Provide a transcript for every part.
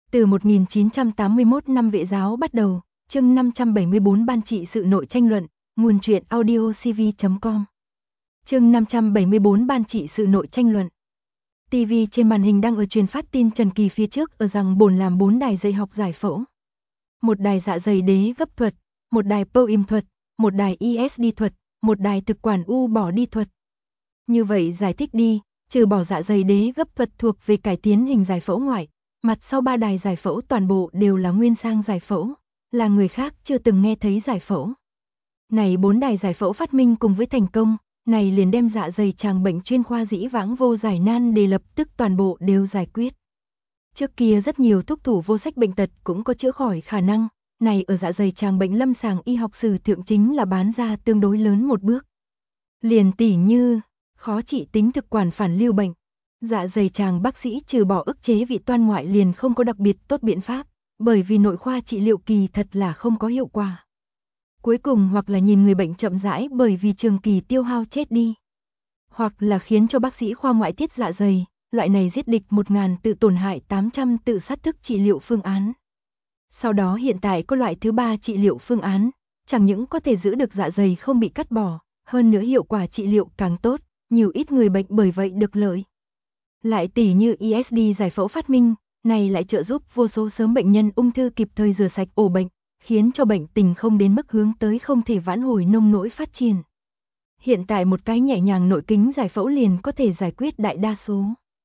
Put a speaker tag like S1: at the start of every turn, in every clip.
S1: Từ 1981 năm Vệ giáo bắt đầu, chương 574 Ban trị sự nội tranh luận, nguồn truyện audiocv.com. Chương 574 Ban trị sự nội tranh luận. TV trên màn hình đang ở truyền phát tin Trần Kỳ phía trước ở rằng bổn làm 4 đài dạy học giải phẫu. Một đài dạ dày đế gấp thuật, một đài POIM thuật, một đài ESD thuật, một đài thực quản u bỏ đi thuật. Như vậy giải thích đi, trừ bỏ dạ dày đế gấp thuật thuộc về cải tiến hình giải phẫu ngoại, mặt sau 3 đài giải phẫu toàn bộ đều là nguyên sang giải phẫu, là người khác chưa từng nghe thấy giải phẫu. Này 4 đài giải phẫu phát minh cùng với thành công, này liền đem dạ dày tràng bệnh chuyên khoa dĩ vãng vô giải nan đề lập tức toàn bộ đều giải quyết. Trước kia rất nhiều thuốc thủ vô sách bệnh tật cũng có chữa khỏi khả năng, này ở dạ dày tràng bệnh lâm sàng y học sử thượng chính là bán ra tương đối lớn một bước. Liền tỉ như, khó trị tính thực quản phản lưu bệnh. Dạ dày tràng bác sĩ trừ bỏ ức chế vị toan ngoại liền không có đặc biệt tốt biện pháp, bởi vì nội khoa trị liệu kỳ thật là không có hiệu quả. Cuối cùng hoặc là nhìn người bệnh chậm rãi bởi vì trường kỳ tiêu hao chết đi, hoặc là khiến cho bác sĩ khoa ngoại tiết dạ dày, loại này giết địch 1000 tự tổn hại 800 tự sát thức trị liệu phương án. Sau đó hiện tại có loại thứ 3 trị liệu phương án, chẳng những có thể giữ được dạ dày không bị cắt bỏ, hơn nữa hiệu quả trị liệu càng tốt, nhiều ít người bệnh bởi vậy được lợi. Lại tỉ như ESD giải phẫu phát minh, này lại trợ giúp vô số sớm bệnh nhân ung thư kịp thời rửa sạch ổ bệnh, khiến cho bệnh tình không đến mức hướng tới không thể vãn hồi nông nỗi phát triển. Hiện tại một cái nhẹ nhàng nội kính giải phẫu liền có thể giải quyết đại đa số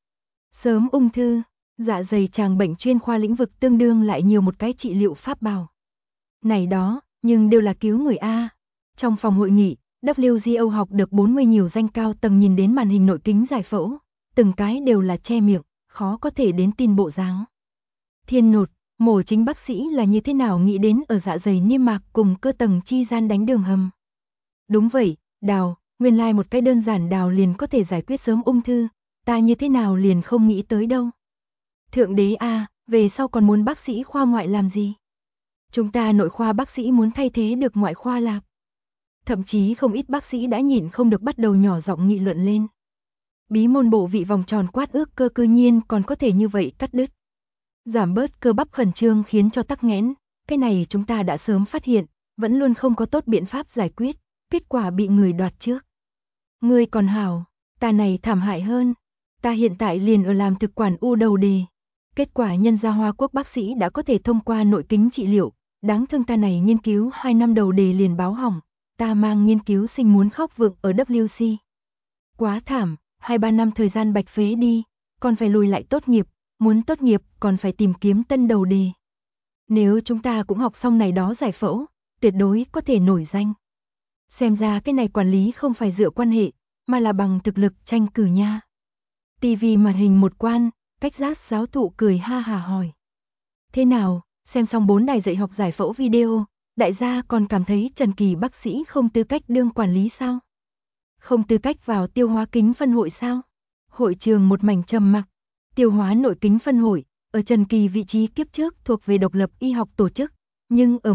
S1: sớm ung thư, dạ dày tràng bệnh chuyên khoa lĩnh vực tương đương lại nhiều một cái trị liệu pháp bảo. Này đó, nhưng đều là cứu người A. Trong phòng hội nghị, WGO học được 40 nhiều danh cao tầng nhìn đến màn hình nội kính giải phẫu, từng cái đều là che miệng, khó có thể đến tin bộ dáng. Thiên nột, mổ chính bác sĩ là như thế nào nghĩ đến ở dạ dày niêm mạc cùng cơ tầng chi gian đánh đường hầm. Đúng vậy, đào, nguyên lai một cái đơn giản đào liền có thể giải quyết sớm ung thư, ta như thế nào liền không nghĩ tới đâu. Thượng đế A, về sau còn muốn bác sĩ khoa ngoại làm gì? Chúng ta nội khoa bác sĩ muốn thay thế được ngoại khoa lạp. Thậm chí không ít bác sĩ đã nhịn không được bắt đầu nhỏ giọng nghị luận lên. Bí môn bộ vị vòng tròn quát ước cơ cư nhiên còn có thể như vậy cắt đứt. Giảm bớt cơ bắp khẩn trương khiến cho tắc nghẽn, cái này chúng ta đã sớm phát hiện, vẫn luôn không có tốt biện pháp giải quyết, kết quả bị người đoạt trước. Ngươi còn hảo, ta này thảm hại hơn, ta hiện tại liền ở làm thực quản u đầu đề. Kết quả nhân gia Hoa Quốc bác sĩ đã có thể thông qua nội kính trị liệu, đáng thương ta này nghiên cứu 2 năm đầu đề liền báo hỏng, ta mang nghiên cứu sinh muốn khóc vượng ở WC. Quá thảm, 2-3 năm thời gian bạch phế đi, còn phải lùi lại tốt nghiệp, muốn tốt nghiệp còn phải tìm kiếm tân đầu đề. Nếu chúng ta cũng học xong này đó giải phẫu, tuyệt đối có thể nổi danh. Xem ra cái này quản lý không phải dựa quan hệ, mà là bằng thực lực tranh cử nha. TV màn hình một quan, cách giác giáo thụ cười ha hà hỏi. Thế nào, xem xong 4 đài dạy học giải phẫu video, đại gia còn cảm thấy Trần Kỳ bác sĩ không tư cách đương quản lý sao? Không tư cách vào tiêu hóa kính phân hội sao? Hội trường một mảnh trầm mặc. Tiêu hóa nội kính phân hội, ở Trần Kỳ vị trí kiếp trước thuộc về độc lập y học tổ chức, nhưng ở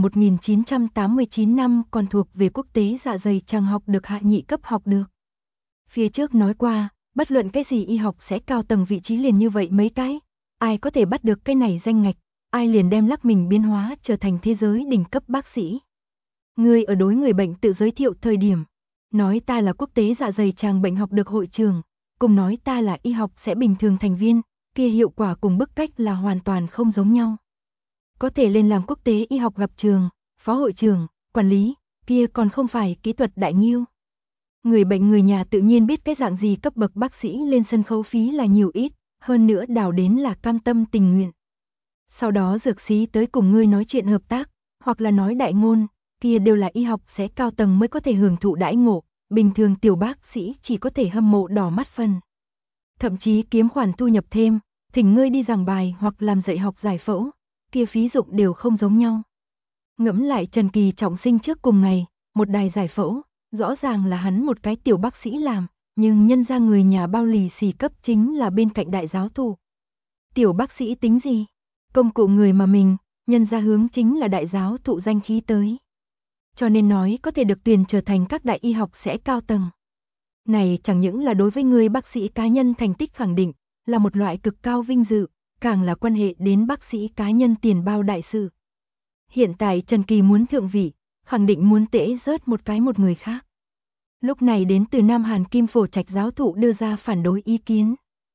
S1: 1989 năm còn thuộc về quốc tế dạ dày tràng học được hạ nhị cấp học được. Phía trước nói qua, bất luận cái gì y học sẽ cao tầng vị trí liền như vậy mấy cái, ai có thể bắt được cái này danh ngạch, ai liền đem lắc mình biến hóa trở thành thế giới đỉnh cấp bác sĩ. Người ở đối người bệnh tự giới thiệu thời điểm, nói ta là quốc tế dạ dày tràng bệnh học được hội trường, cùng nói ta là y học sẽ bình thường thành viên, kia hiệu quả cùng bức cách là hoàn toàn không giống nhau. Có thể lên làm quốc tế y học gặp trường, phó hội trưởng, quản lý, kia còn không phải kỹ thuật đại nghiêu. Người bệnh người nhà tự nhiên biết cái dạng gì cấp bậc bác sĩ lên sân khấu phí là nhiều ít, hơn nữa đào đến là cam tâm tình nguyện. Sau đó dược sĩ tới cùng ngươi nói chuyện hợp tác, hoặc là nói đại ngôn, kia đều là y học sẽ cao tầng mới có thể hưởng thụ đãi ngộ, bình thường tiểu bác sĩ chỉ có thể hâm mộ đỏ mắt phần. Thậm chí kiếm khoản thu nhập thêm, thỉnh ngươi đi giảng bài hoặc làm dạy học giải phẫu, kia phí dụng đều không giống nhau. Ngẫm lại Trần Kỳ trọng sinh trước cùng ngày, một đài giải phẫu, rõ ràng là hắn một cái tiểu bác sĩ làm, nhưng nhân ra người nhà bao lì xì cấp chính là bên cạnh đại giáo thụ. Tiểu bác sĩ tính gì? Công cụ người mà mình, nhân ra hướng chính là đại giáo thụ danh khí tới. Cho nên nói có thể được tuyển trở thành các đại y học sẽ cao tầng. Này chẳng những là đối với người bác sĩ cá nhân thành tích khẳng định, là một loại cực cao vinh dự, càng là quan hệ đến bác sĩ cá nhân tiền bao đại sự. Hiện tại Trần Kỳ muốn thượng vị, khẳng định muốn tễ rớt một người khác. Lúc này đến từ Nam Hàn Kim Phổ Trạch giáo thụ đưa ra phản đối ý kiến.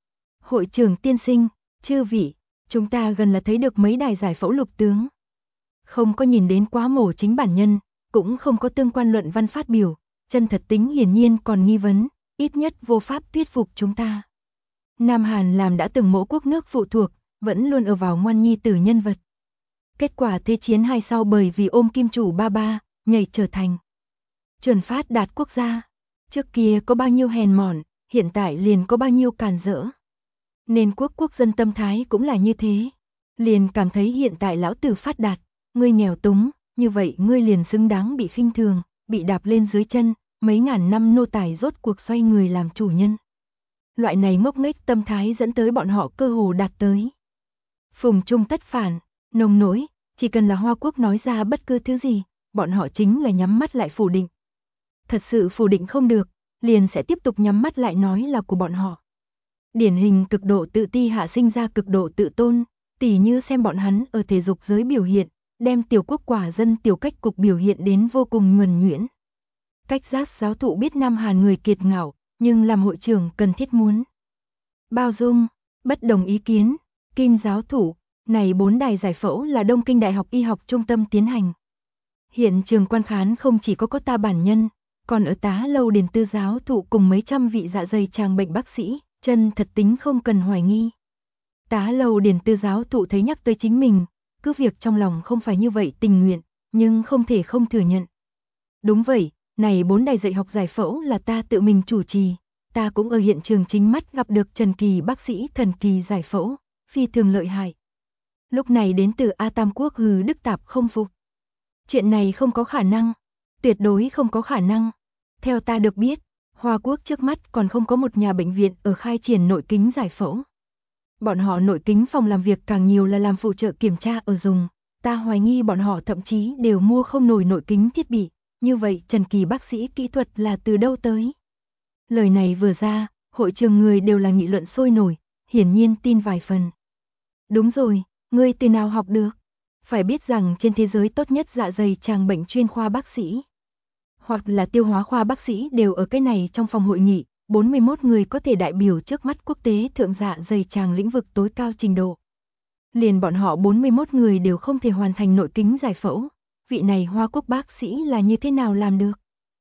S1: Hội trưởng tiên sinh, chư vị, chúng ta gần là thấy được mấy đài giải phẫu lục tướng. Không có nhìn đến quá mổ chính bản nhân, cũng không có tương quan luận văn phát biểu, chân thật tính hiển nhiên còn nghi vấn, ít nhất vô pháp thuyết phục chúng ta. Nam Hàn làm đã từng mẫu quốc nước phụ thuộc, vẫn luôn ở vào ngoan nhi tử nhân vật. Kết quả thế chiến 2 sau bởi vì ôm kim chủ ba ba, nhảy trở thành chuẩn phát đạt quốc gia. Trước kia có bao nhiêu hèn mọn, hiện tại liền có bao nhiêu càn rỡ. Nên quốc dân tâm thái cũng là như thế. Liền cảm thấy hiện tại lão tử phát đạt, ngươi nghèo túng, như vậy ngươi liền xứng đáng bị khinh thường, bị đạp lên dưới chân, mấy ngàn năm nô tài rốt cuộc xoay người làm chủ nhân. Loại này ngốc nghếch tâm thái dẫn tới bọn họ cơ hồ đạt tới phùng trung tất phản, nông nỗi, chỉ cần là Hoa Quốc nói ra bất cứ thứ gì, bọn họ chính là nhắm mắt lại phủ định. Thật sự phủ định không được, liền sẽ tiếp tục nhắm mắt lại nói là của bọn họ. Điển hình cực độ tự ti hạ sinh ra cực độ tự tôn, tỉ như xem bọn hắn ở thể dục giới biểu hiện, đem tiểu quốc quả dân tiểu cách cục biểu hiện đến vô cùng nhuần nhuyễn. Cách giác giáo thụ biết Nam Hàn người kiệt ngạo, nhưng làm hội trưởng cần thiết muốn bao dung, bất đồng ý kiến. Kim giáo thụ, này 4 đài giải phẫu là Đông Kinh Đại học Y học trung tâm tiến hành. Hiện trường quan khán không chỉ có ta bản nhân, còn ở Tá Lâu Điền Tư giáo thụ cùng mấy trăm vị dạ dày tràng bệnh bác sĩ, chân thật tính không cần hoài nghi. Tá Lâu Điền Tư giáo thụ thấy nhắc tới chính mình, cứ việc trong lòng không phải như vậy tình nguyện, nhưng không thể không thừa nhận. Đúng vậy, này 4 đài dạy học giải phẫu là ta tự mình chủ trì, ta cũng ở hiện trường chính mắt gặp được Trần Kỳ bác sĩ thần kỳ giải phẫu, phi thường lợi hại. Lúc này đến từ A Tam Quốc hừ Đức Tạp không phục. Chuyện này không có khả năng, tuyệt đối không có khả năng. Theo ta được biết, Hoa Quốc trước mắt còn không có một nhà bệnh viện ở khai triển nội kính giải phẫu. Bọn họ nội kính phòng làm việc càng nhiều là làm phụ trợ kiểm tra ở dùng, ta hoài nghi bọn họ thậm chí đều mua không nổi nội kính thiết bị, như vậy Trần Kỳ bác sĩ kỹ thuật là từ đâu tới? Lời này vừa ra, hội trường người đều là nghị luận sôi nổi, hiển nhiên tin vài phần. Đúng rồi, ngươi từ nào học được? Phải biết rằng trên thế giới tốt nhất dạ dày tràng bệnh chuyên khoa bác sĩ, hoặc là tiêu hóa khoa bác sĩ đều ở cái này trong phòng hội nghị, 41 người có thể đại biểu trước mắt quốc tế thượng dạ dày tràng lĩnh vực tối cao trình độ. Liền bọn họ 41 người đều không thể hoàn thành nội kính giải phẫu, vị này Hoa Quốc bác sĩ là như thế nào làm được?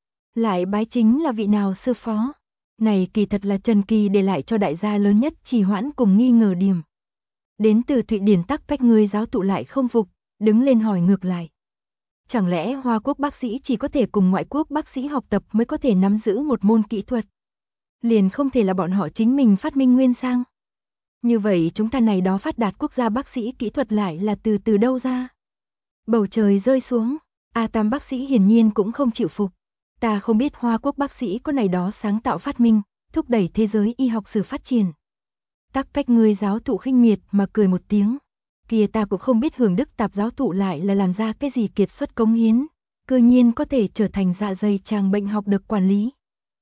S1: Lại bái chính là vị nào sư phó? Này kỳ thật là Trần Kỳ để lại cho đại gia lớn nhất trì hoãn cùng nghi ngờ điểm. Đến từ Thụy Điển Tắc Cách người giáo tụ lại không phục, đứng lên hỏi ngược lại. Chẳng lẽ Hoa Quốc bác sĩ chỉ có thể cùng ngoại quốc bác sĩ học tập mới có thể nắm giữ một môn kỹ thuật? Liền không thể là bọn họ chính mình phát minh nguyên sang? Như vậy chúng ta này đó phát đạt quốc gia bác sĩ kỹ thuật lại là từ đâu ra? Bầu trời rơi xuống, A Tam bác sĩ hiển nhiên cũng không chịu phục. Ta không biết Hoa Quốc bác sĩ có này đó sáng tạo phát minh, thúc đẩy thế giới y học sử phát triển. Tắc Cách người giáo thụ khinh miệt mà cười một tiếng. Kia ta cũng không biết Hưởng Đức Tạp giáo thụ lại là làm ra cái gì kiệt xuất cống hiến, cơ nhiên có thể trở thành dạ dày tràng bệnh học được quản lý.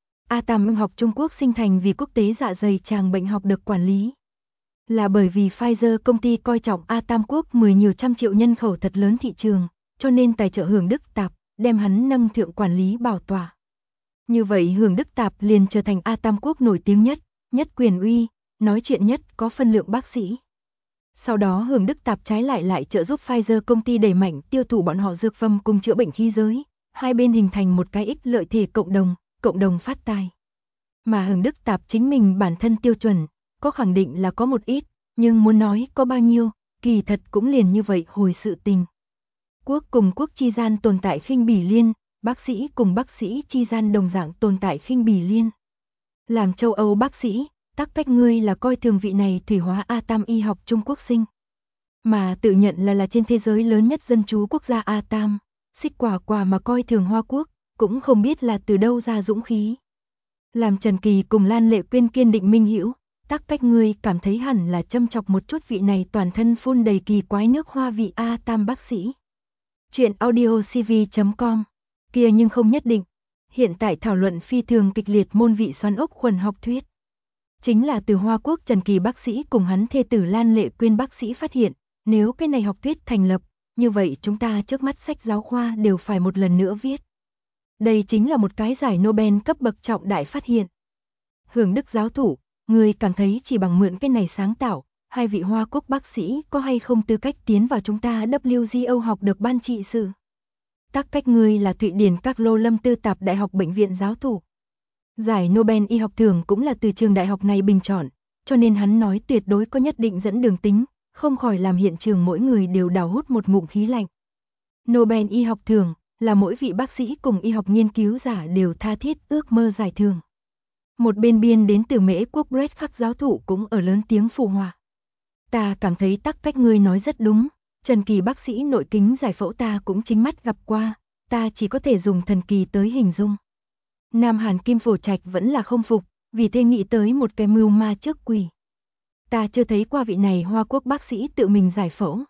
S1: A Tam học Trung Quốc sinh thành vì quốc tế dạ dày tràng bệnh học được quản lý. Là bởi vì Pfizer công ty coi trọng A Tam Quốc 10 nhiều trăm triệu nhân khẩu thật lớn thị trường, cho nên tài trợ Hưởng Đức Tạp, đem hắn nâng thượng quản lý bảo tòa. Như vậy Hưởng Đức Tạp liền trở thành A Tam Quốc nổi tiếng nhất, nhất quyền uy, nói chuyện nhất có phân lượng bác sĩ. Sau đó Hưởng Đức Tạp trái lại trợ giúp Pfizer công ty đẩy mạnh tiêu thụ bọn họ dược phẩm cùng chữa bệnh khí giới, hai bên hình thành một cái ích lợi thể cộng đồng phát tài. Mà Hưởng Đức Tạp chính mình bản thân tiêu chuẩn, có khẳng định là có một ít, nhưng muốn nói có bao nhiêu, kỳ thật cũng liền như vậy hồi sự tình. Quốc cùng quốc chi gian tồn tại khinh bỉ liên, bác sĩ cùng bác sĩ chi gian đồng dạng tồn tại khinh bỉ liên. Làm châu Âu bác sĩ, Tắc Cách ngươi là coi thường vị này thủy hóa A Tam y học Trung Quốc sinh. Mà tự nhận là trên thế giới lớn nhất dân trú quốc gia A Tam, xích quả mà coi thường Hoa Quốc, cũng không biết là từ đâu ra dũng khí. Làm Trần Kỳ cùng Lan Lệ Quyên kiên định minh hữu, Tắc Cách ngươi cảm thấy hẳn là châm chọc một chút vị này toàn thân phun đầy kỳ quái nước hoa vị A Tam bác sĩ. Chuyện audiocv.com, kia nhưng không nhất định. Hiện tại thảo luận phi thường kịch liệt môn vị xoắn ốc khuẩn học thuyết. Chính là từ Hoa Quốc Trần Kỳ bác sĩ cùng hắn thê tử Lan Lệ Quyên bác sĩ phát hiện, nếu cái này học thuyết thành lập, như vậy chúng ta trước mắt sách giáo khoa đều phải một lần nữa viết. Đây chính là một cái giải Nobel cấp bậc trọng đại phát hiện. Hưởng Đức giáo thủ, người cảm thấy chỉ bằng mượn cái này sáng tạo, hai vị Hoa Quốc bác sĩ có hay không tư cách tiến vào chúng ta WGO học được ban trị sự? Tác cách người là Thụy Điển các lô lâm tư tạp đại học bệnh viện giáo thủ. Giải Nobel y học thường cũng là từ trường đại học này bình chọn, cho nên hắn nói tuyệt đối có nhất định dẫn đường tính, không khỏi làm hiện trường mỗi người đều đào hút một ngụm khí lạnh. Nobel y học thường là mỗi vị bác sĩ cùng y học nghiên cứu giả đều tha thiết ước mơ giải thưởng. Một bên biên đến từ Mễ Quốc Brett Khắc giáo thụ cũng ở lớn tiếng phụ họa. Ta cảm thấy tắc cách ngươi nói rất đúng, Trần Kỳ bác sĩ nội kính giải phẫu ta cũng chính mắt gặp qua, ta chỉ có thể dùng thần kỳ tới hình dung. Nam Hàn Kim Phổ Trạch vẫn là không phục, vì thế nghĩ tới một cái mưu ma trước quỷ. Ta chưa thấy qua vị này Hoa Quốc bác sĩ tự mình giải phẫu.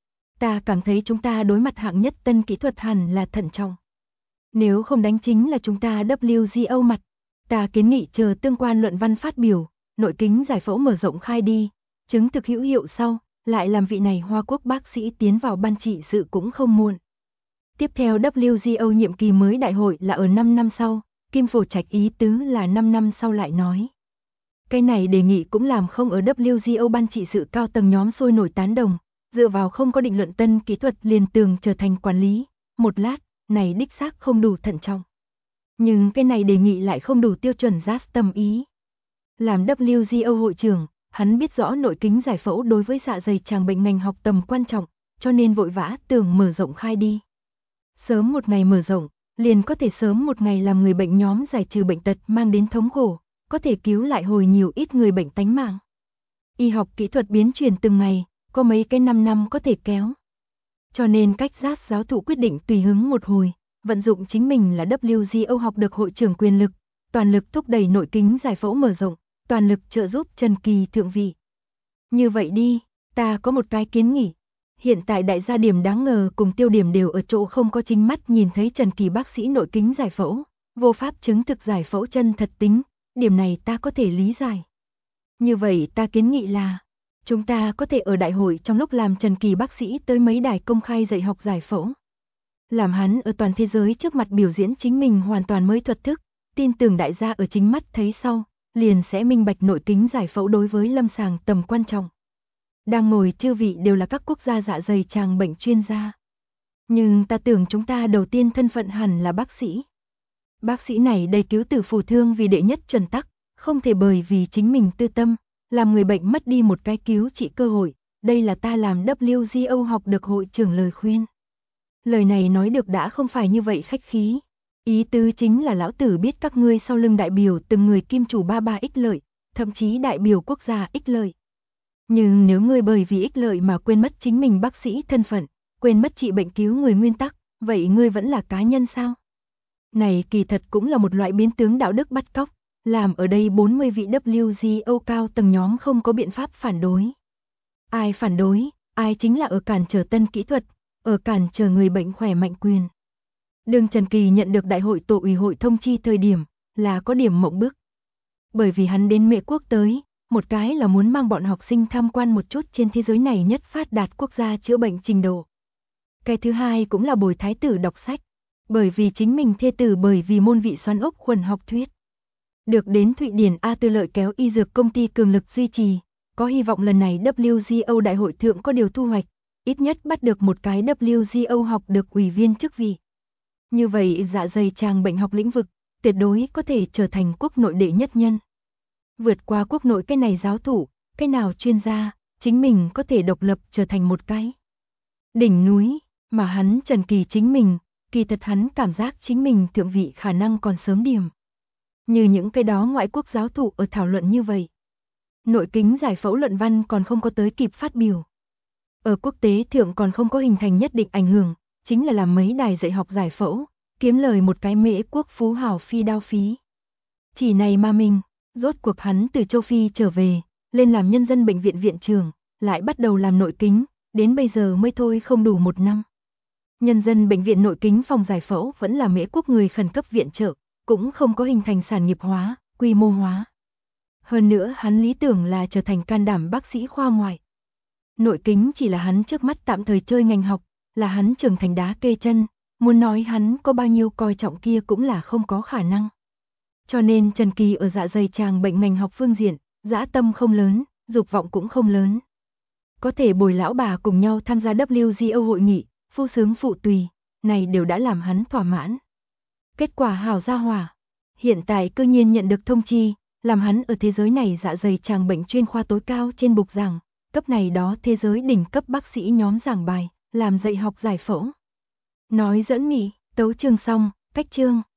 S1: Ta cảm thấy chúng ta đối mặt hạng nhất tân kỹ thuật hẳn là thận trọng. Nếu không đánh chính là chúng ta WGO mặt. Ta kiến nghị chờ tương quan luận văn phát biểu, nội kính giải phẫu mở rộng khai đi, chứng thực hữu hiệu sau, lại làm vị này Hoa Quốc bác sĩ tiến vào ban trị sự cũng không muộn. Tiếp theo WGO nhiệm kỳ mới đại hội là ở 5 năm sau, Kim Phổ Trạch ý tứ là 5 năm sau lại nói. Cái này đề nghị cũng làm không ở WGO ban trị sự cao tầng nhóm sôi nổi tán đồng, dựa vào không có định luận tân kỹ thuật liền tường trở thành quản lý, một lát, này đích xác không đủ thận trọng. Nhưng cái này đề nghị lại không đủ tiêu chuẩn Jas tâm ý. Làm WGO hội trưởng, hắn biết rõ nội kính giải phẫu đối với dạ dày tràng bệnh ngành học tầm quan trọng, cho nên vội vã tưởng mở rộng khai đi. Sớm một ngày mở rộng, liền có thể sớm một ngày làm người bệnh nhóm giải trừ bệnh tật mang đến thống khổ, có thể cứu lại hồi nhiều ít người bệnh tánh mạng. Y học kỹ thuật biến chuyển từng ngày, có mấy cái 5 năm có thể kéo. Cho nên cách Jas giáo thụ quyết định tùy hứng một hồi, vận dụng chính mình là WGO học được hội trưởng quyền lực, toàn lực thúc đẩy nội kính giải phẫu mở rộng, toàn lực trợ giúp Trần Kỳ thượng vị. Như vậy đi, ta có một cái kiến nghị. Hiện tại đại gia điểm đáng ngờ cùng tiêu điểm đều ở chỗ không có chính mắt nhìn thấy Trần Kỳ bác sĩ nội kính giải phẫu, vô pháp chứng thực giải phẫu chân thật tính, điểm này ta có thể lý giải. Như vậy ta kiến nghị là, chúng ta có thể ở đại hội trong lúc làm Trần Kỳ bác sĩ tới mấy đài công khai dạy học giải phẫu. Làm hắn ở toàn thế giới trước mặt biểu diễn chính mình hoàn toàn mới thuật thức, tin tưởng đại gia ở chính mắt thấy sau, liền sẽ minh bạch nội kính giải phẫu đối với lâm sàng tầm quan trọng. Đang ngồi chư vị đều là các quốc gia dạ dày tràng bệnh chuyên gia. Nhưng ta tưởng chúng ta đầu tiên thân phận hẳn là bác sĩ. Bác sĩ này đầy cứu tử phù thương vì đệ nhất chuẩn tắc, không thể bởi vì chính mình tư tâm, làm người bệnh mất đi một cái cứu trị cơ hội. Đây là ta làm WGO học được hội trưởng lời khuyên. Lời này nói được đã không phải như vậy khách khí. Ý tứ chính là lão tử biết các ngươi sau lưng đại biểu từng người kim chủ ba ích lợi, thậm chí đại biểu quốc gia ích lợi. Nhưng nếu ngươi bởi vì ích lợi mà quên mất chính mình bác sĩ thân phận, quên mất trị bệnh cứu người nguyên tắc, vậy ngươi vẫn là cá nhân sao? Này kỳ thật cũng là một loại biến tướng đạo đức bắt cóc, làm ở đây 40 vị WGO cao tầng nhóm không có biện pháp phản đối. Ai phản đối, ai chính là ở cản trở tân kỹ thuật, ở cản trở người bệnh khỏe mạnh quyền. Đường Trần Kỳ nhận được đại hội tổ ủy hội thông chi thời điểm, là có điểm mộng bức. Bởi vì hắn đến Mễ Quốc tới, một cái là muốn mang bọn học sinh tham quan một chút trên thế giới này nhất phát đạt quốc gia chữa bệnh trình độ. Cái thứ hai cũng là bồi thái tử đọc sách, bởi vì chính mình thê tử bởi vì môn vị xoắn ốc khuẩn học thuyết. Được đến Thụy Điển A Tư Lợi kéo y dược công ty cường lực duy trì, có hy vọng lần này WGO đại hội thượng có điều thu hoạch, ít nhất bắt được một cái WGO học được ủy viên chức vị. Như vậy dạ dày tràng bệnh học lĩnh vực, tuyệt đối có thể trở thành quốc nội đệ nhất nhân. Vượt qua quốc nội cái này giáo thủ, cái nào chuyên gia, chính mình có thể độc lập trở thành một cái đỉnh núi, mà hắn Trần Kỳ chính mình, kỳ thật hắn cảm giác chính mình thượng vị khả năng còn sớm điểm. Như những cái đó ngoại quốc giáo thủ ở thảo luận như vậy. Nội kính giải phẫu luận văn còn không có tới kịp phát biểu. Ở quốc tế thượng còn không có hình thành nhất định ảnh hưởng, chính là làm mấy đài dạy học giải phẫu, kiếm lời một cái Mễ Quốc phú hào phi đao phí. Chỉ này mà mình, rốt cuộc hắn từ châu Phi trở về, lên làm nhân dân bệnh viện viện trưởng, lại bắt đầu làm nội kính, đến bây giờ mới thôi không đủ 1 năm. Nhân dân bệnh viện nội kính phòng giải phẫu vẫn là Mễ Quốc người khẩn cấp viện trợ, cũng không có hình thành sản nghiệp hóa, quy mô hóa. Hơn nữa hắn lý tưởng là trở thành can đảm bác sĩ khoa ngoại. Nội kính chỉ là hắn trước mắt tạm thời chơi ngành học, là hắn trưởng thành đá kê chân, muốn nói hắn có bao nhiêu coi trọng kia cũng là không có khả năng. Cho nên Trần Kỳ ở dạ dày tràng bệnh ngành học phương diện, dã tâm không lớn, dục vọng cũng không lớn. Có thể bồi lão bà cùng nhau tham gia WGO hội nghị, phu sướng phụ tùy, này đều đã làm hắn thỏa mãn. Kết quả hảo gia hỏa, hiện tại cư nhiên nhận được thông chi, làm hắn ở thế giới này dạ dày tràng bệnh chuyên khoa tối cao trên bục giảng, cấp này đó thế giới đỉnh cấp bác sĩ nhóm giảng bài, làm dạy học giải phẫu. Nói dẫn mị, tấu chương xong, cách chương.